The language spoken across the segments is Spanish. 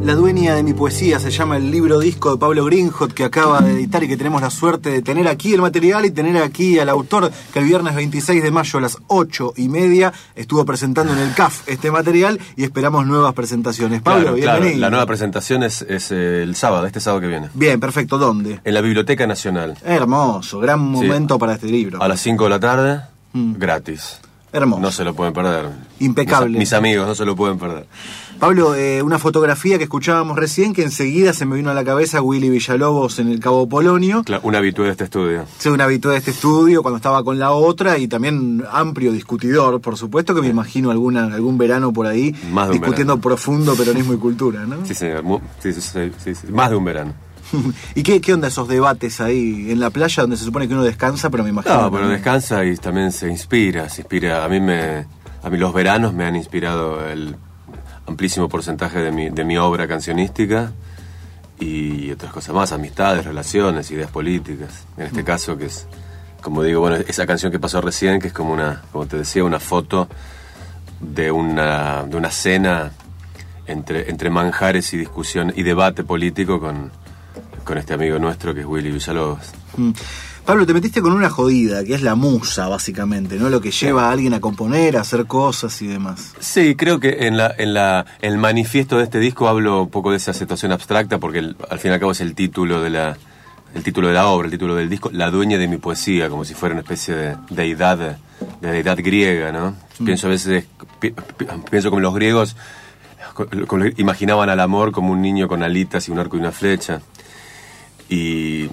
La dueña de mi poesía se llama el libro disco de Pablo Greenhot, que acaba de editar y que tenemos la suerte de tener aquí el material y tener aquí al autor, que el viernes 26 de mayo a las 8:30 estuvo presentando en el CAF este material y esperamos nuevas presentaciones. Pablo, bienvenido. Claro, la nueva presentación es el sábado, este sábado que viene. Bien, perfecto. ¿Dónde? En la Biblioteca Nacional. Hermoso, gran momento para este libro. A las 5 de la tarde, gratis. Hermoso. No se lo pueden perder. Impecable. Mis amigos no se lo pueden perder. Pablo, una fotografía que escuchábamos recién, que enseguida se me vino a la cabeza Willy Villalobos en el Cabo Polonio. Claro, una habitué de este estudio. Sí, una habitué de este estudio cuando estaba con la otra, y también amplio discutidor, por supuesto, que me imagino algún verano por ahí discutiendo profundo peronismo y cultura, ¿no? Sí, señor. Sí, más de un verano. ¿Y qué onda esos debates ahí en la playa donde se supone que uno descansa, pero me imagino? No, pero descansa y también se inspira. A mí los veranos me han inspirado el amplísimo porcentaje de mi obra cancionística y otras cosas más, amistades, relaciones, ideas políticas. En este caso, que es, como digo, bueno, esa canción que pasó recién, que es como te decía, una foto de una cena entre manjares y discusión y debate político con este amigo nuestro que es Willy Villalobos. Pablo, te metiste con una jodida, que es la musa, básicamente, ¿no? Lo que lleva a alguien a componer, a hacer cosas y demás. Sí, creo que en el manifiesto de este disco hablo un poco de esa situación abstracta, porque al fin y al cabo es el título de la obra, el título del disco, La dueña de mi poesía, como si fuera una especie de deidad griega, ¿no? Pienso a veces, pienso como los griegos imaginaban al amor como un niño con alitas y un arco y una flecha. Y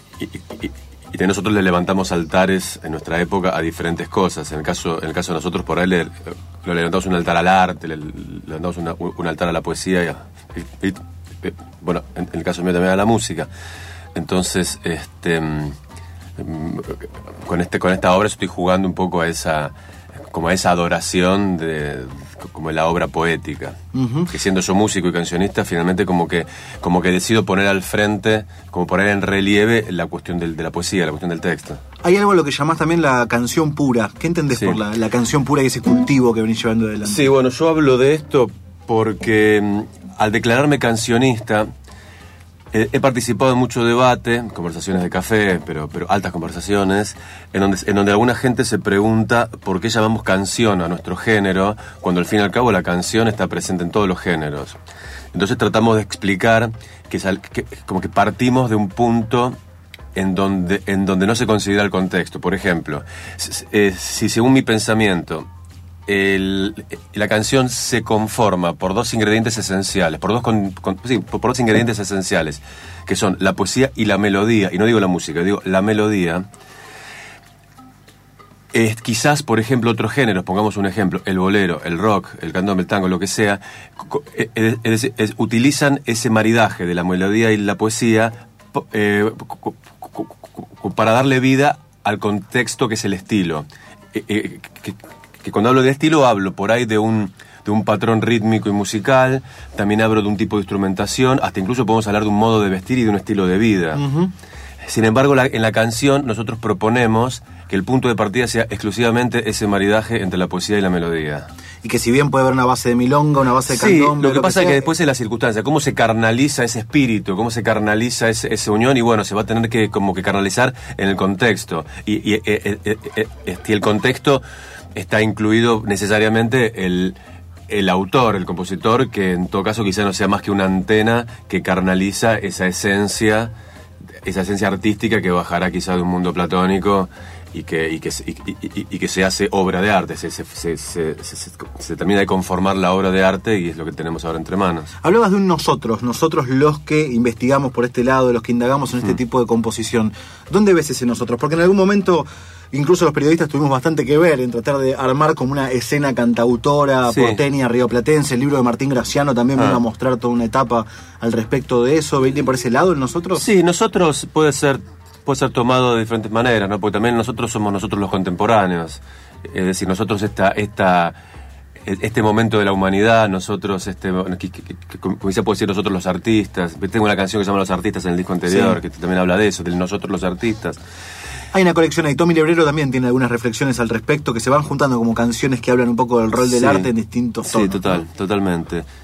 de nosotros le levantamos altares en nuestra época a diferentes cosas. En el caso de nosotros, por ahí le levantamos un altar al arte, le levantamos un altar a la poesía y bueno, en el caso mío también a la música. Entonces, con esta obra estoy jugando un poco a esa adoración como en la obra poética. Uh-huh. Que siendo yo músico y cancionista, finalmente como que decido poner al frente, como poner en relieve la cuestión de la poesía, la cuestión del texto. Hay algo a lo que llamás también la canción pura. ¿Qué entendés por la canción pura y ese cultivo que venís llevando adelante? Sí, bueno, yo hablo de esto porque al declararme cancionista he participado en mucho debate, conversaciones de café, pero altas conversaciones, en donde alguna gente se pregunta por qué llamamos canción a nuestro género, cuando al fin y al cabo la canción está presente en todos los géneros. Entonces tratamos de explicar que como que partimos de un punto en donde no se considera el contexto. Por ejemplo, si según mi pensamiento la canción se conforma por dos ingredientes esenciales, por dos ingredientes esenciales, que son la poesía y la melodía, y no digo la música, digo la melodía. Quizás, por ejemplo, otros géneros, pongamos un ejemplo, el bolero, el rock, el candombe, el tango, lo que sea, utilizan ese maridaje de la melodía y la poesía para darle vida al contexto que es el estilo. Que cuando hablo de estilo hablo por ahí de un patrón rítmico y musical, también hablo de un tipo de instrumentación, hasta incluso podemos hablar de un modo de vestir y de un estilo de vida. Uh-huh. Sin embargo, en la canción nosotros proponemos que el punto de partida sea exclusivamente ese maridaje entre la poesía y la melodía. Y que si bien puede haber una base de milonga, una base de candombe... Sí, lo que pasa es que después es la circunstancia, cómo se carnaliza ese espíritu, cómo se carnaliza esa unión, y bueno, se va a tener que canalizar en el contexto. Y el contexto está incluido necesariamente el autor, el compositor, que en todo caso quizá no sea más que una antena que carnaliza esa esencia artística que bajará quizá de un mundo platónico y que se hace obra de arte, se termina de conformar la obra de arte, y es lo que tenemos ahora entre manos. Hablabas de un nosotros los que investigamos por este lado, los que indagamos en este tipo de composición. ¿Dónde ves ese nosotros? Porque en algún momento incluso los periodistas tuvimos bastante que ver en tratar de armar como una escena cantautora porteña, rioplatense. El libro de Martín Graciano también vino a mostrar toda una etapa al respecto de eso. ¿Viene por ese lado el nosotros? Sí, nosotros puede ser tomado de diferentes maneras, ¿no? Porque también nosotros somos nosotros los contemporáneos. Es decir, nosotros este momento de la humanidad, nosotros, como se puede decir, nosotros los artistas. Tengo una canción que se llama Los Artistas en el disco anterior, que también habla de eso, de nosotros los artistas. Hay una colección ahí. Tommy Lebrero también tiene algunas reflexiones al respecto que se van juntando como canciones que hablan un poco del rol del arte en distintos tonos. Sí, totalmente.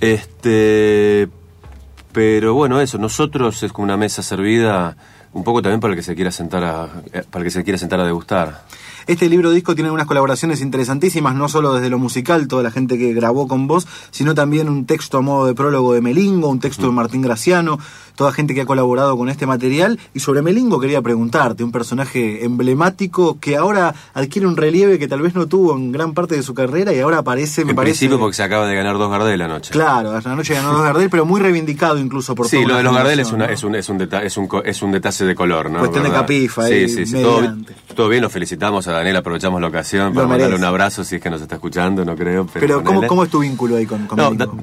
Pero bueno, eso, nosotros es como una mesa servida un poco también para el que se quiera sentar a degustar. Este libro disco tiene unas colaboraciones interesantísimas, no solo desde lo musical, toda la gente que grabó con vos, sino también un texto a modo de prólogo de Melingo, un texto de Martín Graciano, toda gente que ha colaborado con este material. Y sobre Melingo quería preguntarte, un personaje emblemático que ahora adquiere un relieve que tal vez no tuvo en gran parte de su carrera y ahora aparece, en principio porque se acaba de ganar 2 Gardel anoche. Claro, anoche ganó 2 Gardel, pero muy reivindicado incluso por sí, toda lo de los Gardel es un detalle de color, ¿no? Cuestión de capifa. Sí, todo bien, lo felicitamos a Daniel, aprovechamos la occión para mandarle un abrazo si es que nos está escuchando, no creo. Pero ¿cómo es tu vínculo ahí con Melingo?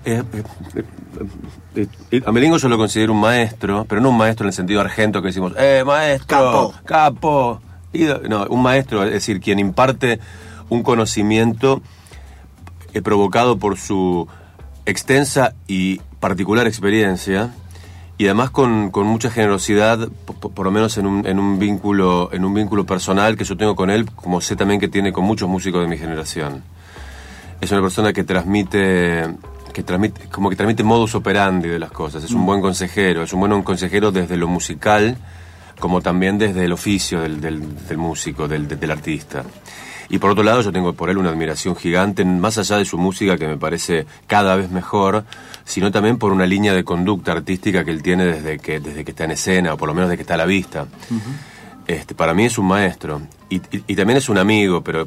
A Melingo yo lo considero un maestro, pero no un maestro en el sentido argento que decimos, maestro, capo. No, un maestro, es decir, quien imparte un conocimiento provocado por su extensa y particular experiencia, y además con mucha generosidad, por lo menos en un vínculo personal que yo tengo con él, como sé también que tiene con muchos músicos de mi generación. Es una persona que transmite modus operandi de las cosas. Es un buen consejero, desde lo musical como también desde el oficio del músico, del artista. Y por otro lado yo tengo por él una admiración gigante, más allá de su música que me parece cada vez mejor, sino también por una línea de conducta artística que él tiene desde que está en escena, o por lo menos desde que está a la vista. Para mí es un maestro y también es un amigo, pero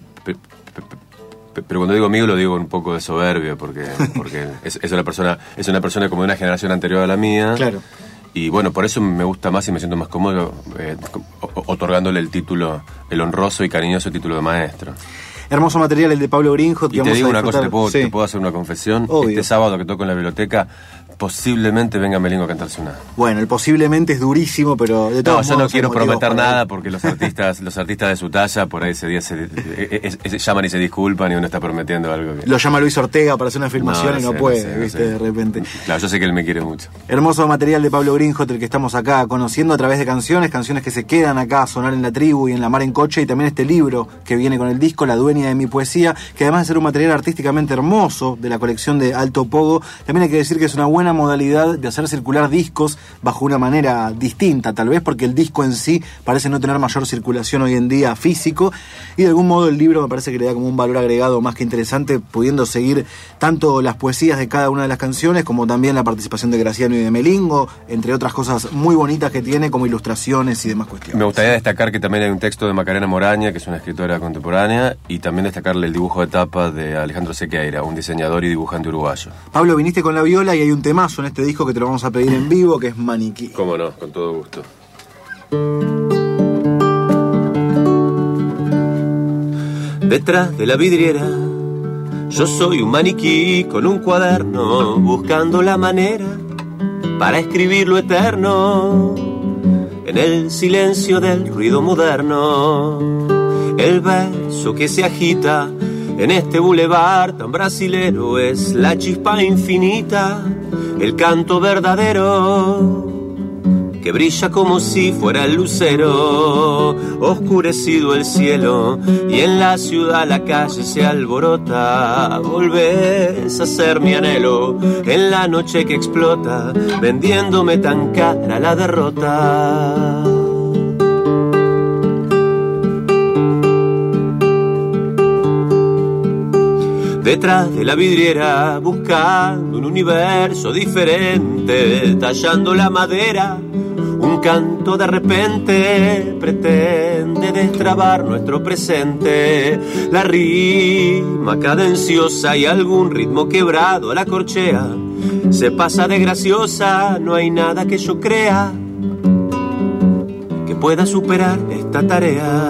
cuando digo amigo lo digo un poco de soberbia porque es una persona como de una generación anterior a la mía. Claro. Y bueno, por eso me gusta más y me siento más cómodo otorgándole el honroso y cariñoso título de maestro. Hermoso material el de Pablo Grinjot. Y te digo una cosa, ¿te puedo hacer una confesión? Obvio. Este sábado que toco en la biblioteca, posiblemente venga Melingo a cantarse una. Bueno, el posiblemente es durísimo, pero de todos modos... yo no quiero prometer nada porque los artistas de su talla por ahí ese día se llaman y se disculpan y uno está prometiendo algo que... Lo llama Luis Ortega para hacer una filmación y no puede, ¿viste? De repente. Claro, yo sé que él me quiere mucho. Hermoso material de Pablo Grinjot, el que estamos acá conociendo a través de canciones que se quedan acá a sonar en la tribu y en la mar en coche, y también este libro que viene con el disco, La dueña de mi poesía, que además de ser un material artísticamente hermoso de la colección de Alto Pogo, también hay que decir que es una buena modalidad de hacer circular discos bajo una manera distinta, tal vez porque el disco en sí parece no tener mayor circulación hoy en día físico, y de algún modo el libro me parece que le da como un valor agregado más que interesante, pudiendo seguir tanto las poesías de cada una de las canciones como también la participación de Graciano y de Melingo, entre otras cosas muy bonitas que tiene, como ilustraciones y demás cuestiones. Me gustaría destacar que también hay un texto de Macarena Moraña, que es una escritora contemporánea, y también destacarle el dibujo de tapa de Alejandro Sequeira, un diseñador y dibujante uruguayo. Pablo, viniste con la viola y hay un temazo en este disco que te lo vamos a pedir en vivo, que es Maniquí. Cómo no, con todo gusto. Detrás de la vidriera yo soy un maniquí con un cuaderno, buscando la manera para escribir lo eterno en el silencio del ruido moderno. El verso que se agita en este bulevar tan brasilero es la chispa infinita, el canto verdadero que brilla como si fuera el lucero. Oscurecido el cielo y en la ciudad la calle se alborota. Volvés a ser mi anhelo en la noche que explota, vendiéndome tan cara la derrota. Detrás de la vidriera, buscando un universo diferente, tallando la madera, un canto de repente pretende destrabar nuestro presente. La rima cadenciosa y algún ritmo quebrado a la corchea se pasa de graciosa, no hay nada que yo crea que pueda superar esta tarea.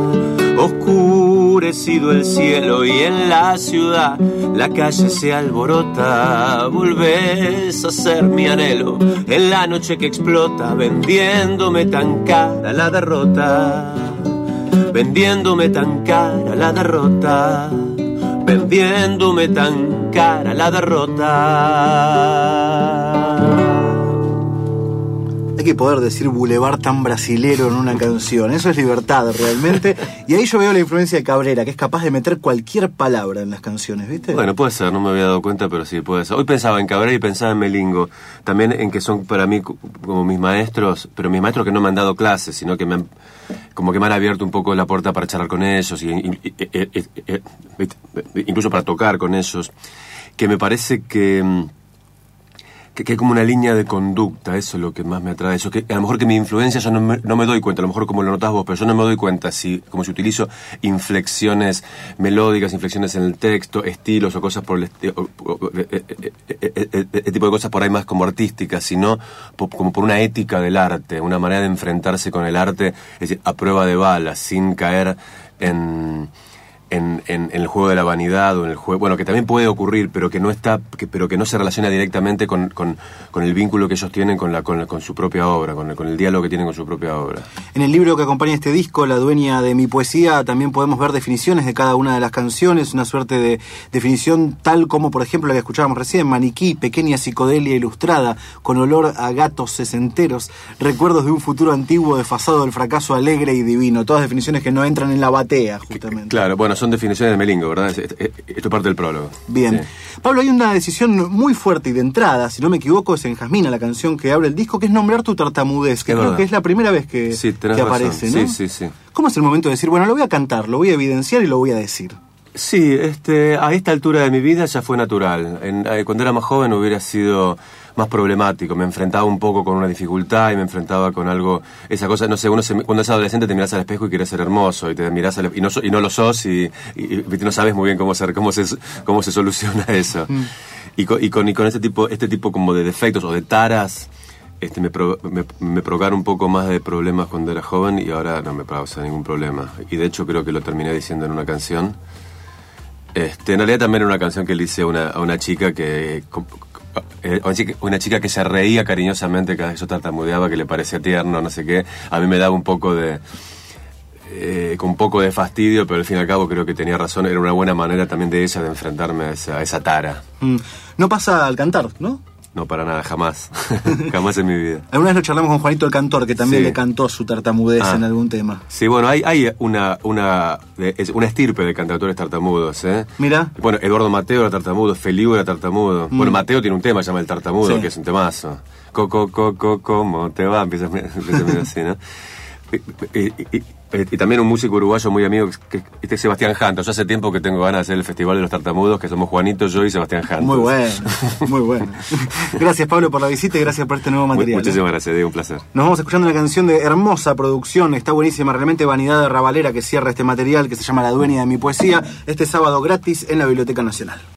Oscurecido el cielo y en la ciudad la calle se alborota. Volvés a ser mi anhelo en la noche que explota, vendiéndome tan cara la derrota. Vendiéndome tan cara la derrota. Vendiéndome tan cara la derrota. Hay que que poder decir boulevard tan brasilero en una canción. Eso es libertad realmente. Y ahí yo veo la influencia de Cabrera, que es capaz de meter cualquier palabra en las canciones, ¿viste? Bueno, puede ser, no me había dado cuenta, pero sí, puede ser. Hoy pensaba en Cabrera y pensaba en Melingo. También en que son para mí como mis maestros, pero mis maestros que no me han dado clases, sino que como que me han abierto un poco la puerta para charlar con ellos, incluso para tocar con ellos, que me parece que hay como una línea de conducta, eso es lo que más me atrae, eso que a lo mejor que mi influencia yo no me doy cuenta, a lo mejor como lo notás vos, pero yo no me doy cuenta como si utilizo inflexiones melódicas, inflexiones en el texto, estilos o cosas por el tipo de cosas por ahí más como artísticas, sino como por una ética del arte, una manera de enfrentarse con el arte, es decir, a prueba de balas, sin caer en el juego de la vanidad o en el juego, bueno, que también puede ocurrir, pero que no se relaciona directamente con el vínculo que ellos tienen con su propia obra, con el diálogo que tienen con su propia obra. En el libro que acompaña este disco, La dueña de mi poesía, también podemos ver definiciones de cada una de las canciones, una suerte de definición tal como, por ejemplo, la que escuchábamos recién, Maniquí, pequeña psicodelia ilustrada, con olor a gatos sesenteros, recuerdos de un futuro antiguo desfasado del fracaso alegre y divino. Todas definiciones que no entran en la batea, justamente. Claro, bueno, son definiciones de Melingo, ¿verdad? Esto es parte del prólogo. Bien. Sí. Pablo, hay una decisión muy fuerte y de entrada, si no me equivoco, es en Jazmina, la canción que abre el disco, que es nombrar tu tartamudez, que creo que es la primera vez que aparece, ¿no? Sí. ¿Cómo es el momento de decir, bueno, lo voy a cantar, lo voy a evidenciar y lo voy a decir? Sí, a esta altura de mi vida ya fue natural. Cuando era más joven hubiera sido más problemático, me enfrentaba un poco con una dificultad y me enfrentaba con algo, esa cosa, no sé, cuando es adolescente te mirás al espejo y querés ser hermoso y te mirás y no lo sos y no sabes muy bien cómo se soluciona eso. Y con este tipo como de defectos o de taras, me provocaron un poco más de problemas cuando era joven y ahora no me causa ningún problema. Y de hecho creo que lo terminé diciendo en una canción. En realidad también era una canción que le hice a una chica una chica que se reía cariñosamente cada vez que yo tartamudeaba, que le parecía tierno, no sé qué. A mí me daba un poco con un poco de fastidio, pero al fin y al cabo creo que tenía razón. Era una buena manera también de ella de enfrentarme a esa tara. No pasa al cantar, ¿no? No, para nada, jamás. Jamás en mi vida. Alguna vez lo charlamos con Juanito el Cantor, que también le cantó su tartamudez en algún tema. Sí, bueno, hay una estirpe de cantautores tartamudos, ¿eh? Mira. Bueno, Eduardo Mateo era tartamudo, Feliu era tartamudo. Bueno, Mateo tiene un tema, se llama El Tartamudo, que es un temazo. ¿Cómo te va? Empieza así, ¿no? Y también un músico uruguayo muy amigo, que es Sebastián Janto. Yo hace tiempo que tengo ganas de hacer el Festival de los Tartamudos, que somos Juanito, yo y Sebastián Janto. Muy bueno, muy bueno. Gracias, Pablo, por la visita y gracias por este nuevo material. Muchísimas gracias, Diego, un placer. Nos vamos escuchando una canción de hermosa producción, está buenísima, realmente Vanidad de Ravalera, que cierra este material, que se llama La dueña de mi poesía, este sábado gratis en la Biblioteca Nacional.